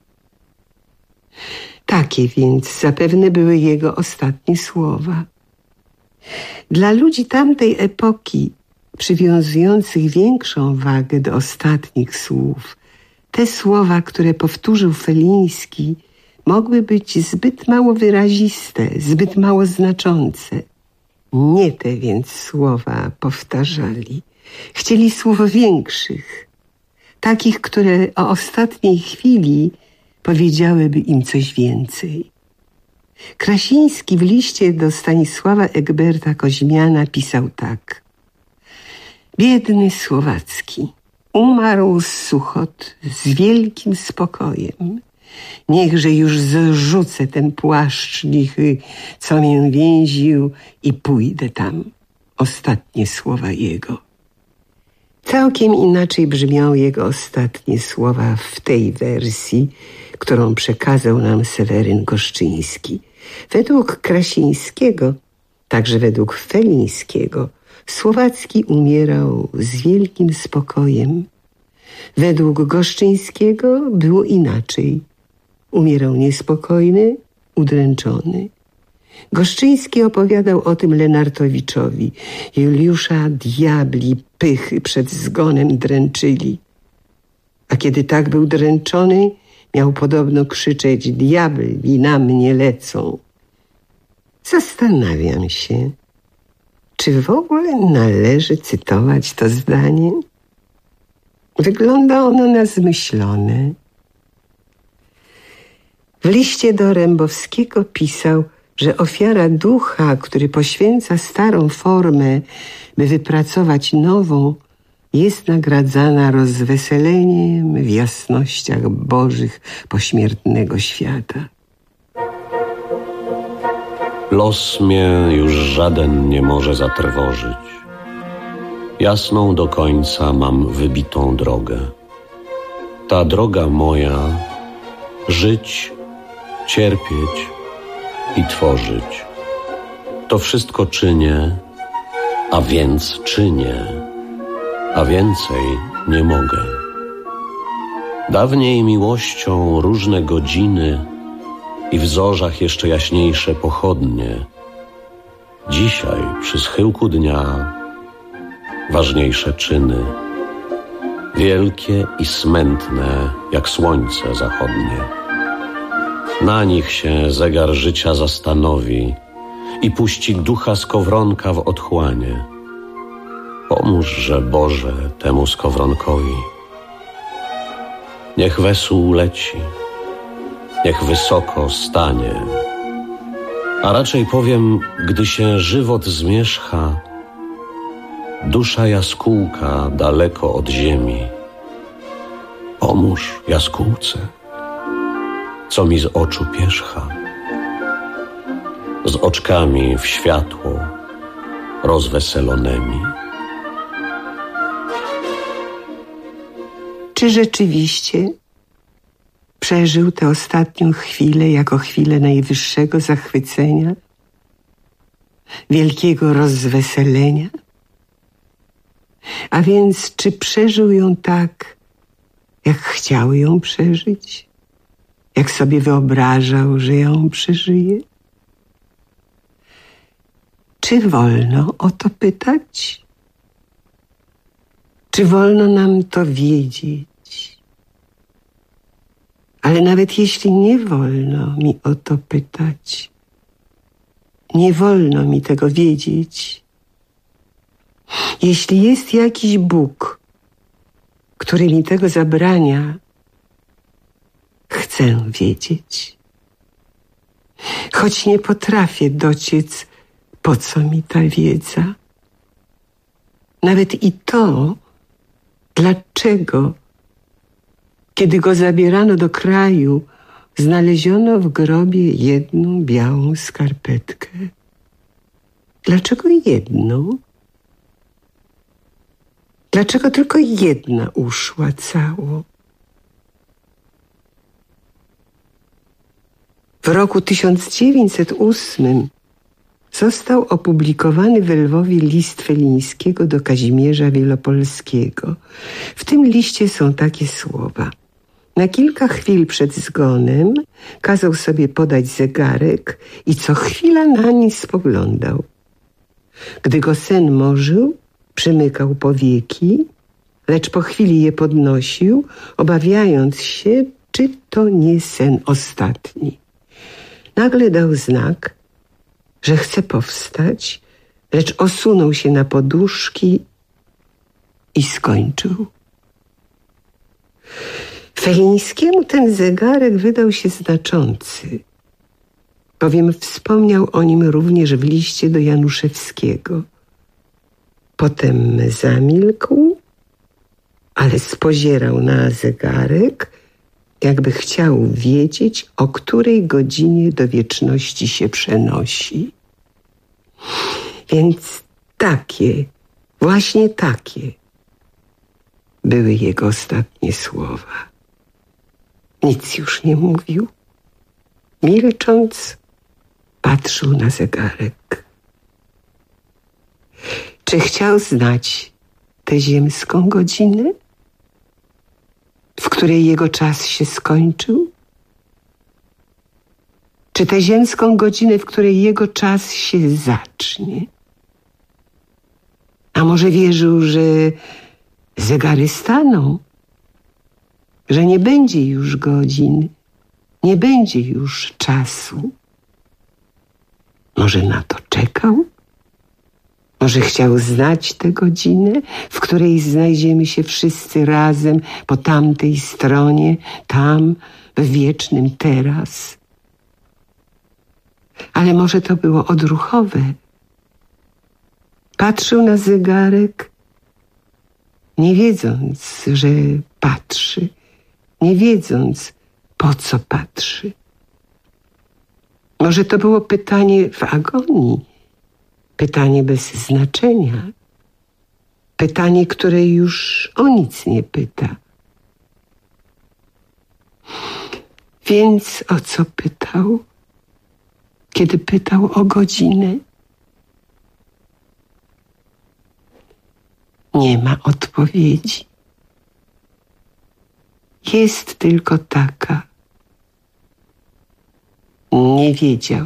Takie więc zapewne były jego ostatnie słowa. Dla ludzi tamtej epoki, przywiązujących większą wagę do ostatnich słów, te słowa, które powtórzył Feliński, mogły być zbyt mało wyraziste, zbyt mało znaczące. Nie te więc słowa powtarzali. Chcieli słów większych, takich, które o ostatniej chwili powiedziałyby im coś więcej. Krasiński w liście do Stanisława Egberta Koźmiana pisał tak: biedny Słowacki umarł z suchot z wielkim spokojem. Niechże już zrzucę ten płaszcz lichy, co mię więził, i pójdę tam. Ostatnie słowa jego. Całkiem inaczej brzmią jego ostatnie słowa w tej wersji, którą przekazał nam Seweryn Goszczyński. Według Krasińskiego, także według Felińskiego, Słowacki umierał z wielkim spokojem. Według Goszczyńskiego było inaczej. Umierał niespokojny, udręczony. Goszczyński opowiadał o tym Lenartowiczowi. Juliusza diabli pychy przed zgonem dręczyli. A kiedy tak był dręczony, miał podobno krzyczeć: diabli na mnie lecą. Zastanawiam się, czy w ogóle należy cytować to zdanie? Wygląda ono na zmyślone. W liście do Rembowskiego pisał, że ofiara ducha, który poświęca starą formę, by wypracować nową, jest nagradzana rozweseleniem w jasnościach bożych pośmiertnego świata.
Los mnie już żaden nie może zatrwożyć. Jasną do końca mam wybitą drogę. Ta droga moja, żyć, cierpieć i tworzyć. To wszystko czynię, a więc czynię, a więcej nie mogę. Dawniej miłością różne godziny i w zorzach jeszcze jaśniejsze pochodnie. Dzisiaj przy schyłku dnia ważniejsze czyny, wielkie i smętne jak słońce zachodnie. Na nich się zegar życia zastanowi i puści ducha skowronka w otchłanie. Pomóżże, Boże, temu skowronkowi. Niech wesół leci, niech wysoko stanie. A raczej powiem, gdy się żywot zmierzcha, dusza jaskółka daleko od ziemi. Pomóż jaskółce, co mi z oczu pierzcha. Z oczkami w światło rozweselonymi.
Czy rzeczywiście przeżył tę ostatnią chwilę jako chwilę najwyższego zachwycenia, wielkiego rozweselenia? A więc czy przeżył ją tak, jak chciał ją przeżyć? Jak sobie wyobrażał, że ją przeżyje? Czy wolno o to pytać? Czy wolno nam to wiedzieć? Ale nawet jeśli nie wolno mi o to pytać, nie wolno mi tego wiedzieć. Jeśli jest jakiś Bóg, który mi tego zabrania, chcę wiedzieć. Choć nie potrafię dociec, po co mi ta wiedza. Nawet i to, dlaczego, kiedy go zabierano do kraju, znaleziono w grobie jedną białą skarpetkę. Dlaczego jedną? Dlaczego tylko jedna uszła cało? W roku 1908 został opublikowany w Lwowie list Felińskiego do Kazimierza Wielopolskiego. W tym liście są takie słowa. Na kilka chwil przed zgonem kazał sobie podać zegarek i co chwila nań spoglądał. Gdy go sen morzył, przymykał powieki, lecz po chwili je podnosił, obawiając się, czy to nie sen ostatni. Nagle dał znak, że chce powstać, lecz osunął się na poduszki i skończył. Felińskiemu ten zegarek wydał się znaczący, bowiem wspomniał o nim również w liście do Januszewskiego. Potem zamilkł, ale spozierał na zegarek, jakby chciał wiedzieć, o której godzinie do wieczności się przenosi. Więc takie, właśnie takie były jego ostatnie słowa. Nic już nie mówił. Milcząc, patrzył na zegarek. Czy chciał znać tę ziemską godzinę, w której jego czas się skończył? Czy tę ziemską godzinę, w której jego czas się zacznie? A może wierzył, że zegary staną, że nie będzie już godzin, nie będzie już czasu? Może na to czekał? Może chciał znać tę godzinę, w której znajdziemy się wszyscy razem po tamtej stronie, tam, w wiecznym teraz? Ale może to było odruchowe. Patrzył na zegarek, nie wiedząc, że patrzy, nie wiedząc, po co patrzy. Może to było pytanie w agonii, pytanie bez znaczenia, pytanie, które już o nic nie pyta. Więc o co pytał, kiedy pytał o godzinę? Nie ma odpowiedzi. Jest tylko taka. Nie wiedział,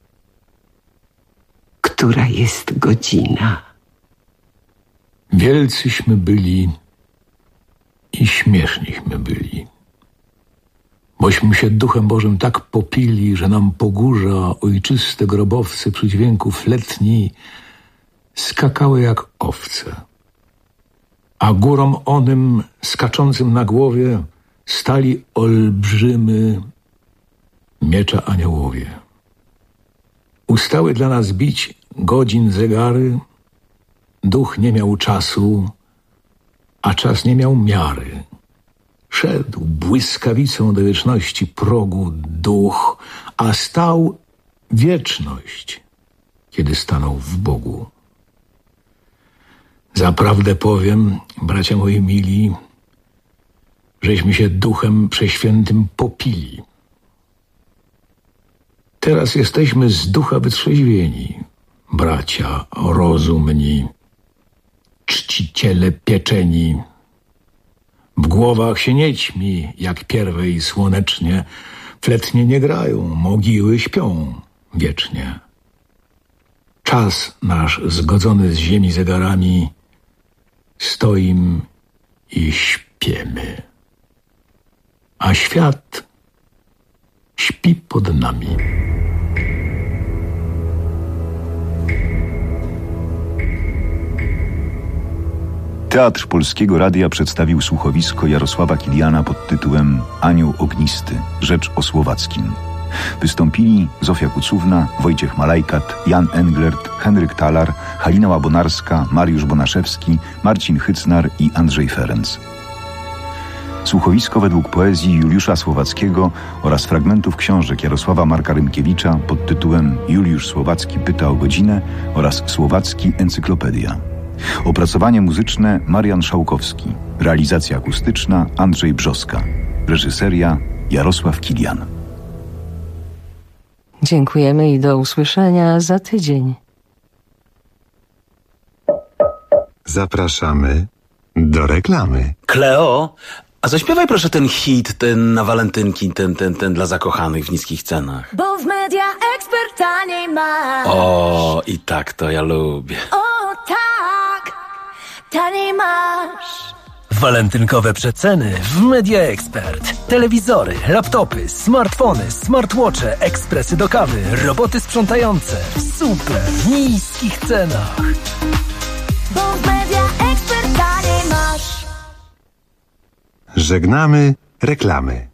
która jest godzina.
Wielcyśmy byli i śmieszniśmy byli. Bośmy się Duchem Bożym tak popili, że nam pogórza ojczyste grobowce przy dźwięku fletni skakały jak owce. A górom onym skaczącym na głowie stali olbrzymy miecza aniołowie. Ustały dla nas bić godzin zegary, duch nie miał czasu, a czas nie miał miary. Szedł błyskawicą do wieczności progu duch, a stał wieczność, kiedy stanął w Bogu. Zaprawdę powiem, bracia moi mili, żeśmy się Duchem Przeświętym popili. Teraz jesteśmy z ducha wytrzeźwieni, bracia rozumni, czciciele pieczeni. W głowach się nie ćmi, jak pierwej słonecznie, fletnie nie grają, mogiły śpią wiecznie. Czas nasz zgodzony z ziemi zegarami, stoim i śpiemy, a świat śpi pod nami.
Teatr Polskiego Radia przedstawił słuchowisko Jarosława Kiliana pod tytułem Anioł Ognisty, rzecz o Słowackim. Wystąpili Zofia Kucówna, Wojciech Malajkat, Jan Englert, Henryk Talar, Halina Łabonarska, Mariusz Bonaszewski, Marcin Hycnar i Andrzej Ferenc. Słuchowisko według poezji Juliusza Słowackiego oraz fragmentów książek Jarosława Marka Rymkiewicza pod tytułem Juliusz Słowacki pyta o godzinę oraz Słowacki Encyklopedia. Opracowanie muzyczne Marian Szałkowski. Realizacja akustyczna Andrzej Brzoska. Reżyseria Jarosław Kilian.
Dziękujemy i do usłyszenia za tydzień.
Zapraszamy do reklamy.
Kleo, a zaśpiewaj proszę ten hit, ten na walentynki, ten dla zakochanych w niskich cenach.
Bo w Media Expert taniej masz.
O, i tak to ja lubię.
O tak, taniej masz.
Walentynkowe przeceny w Media Expert. Telewizory, laptopy, smartfony, smartwatche, ekspresy do kawy, roboty sprzątające w super niskich cenach.
Bo w Media Expert taniej masz.
Żegnamy reklamy.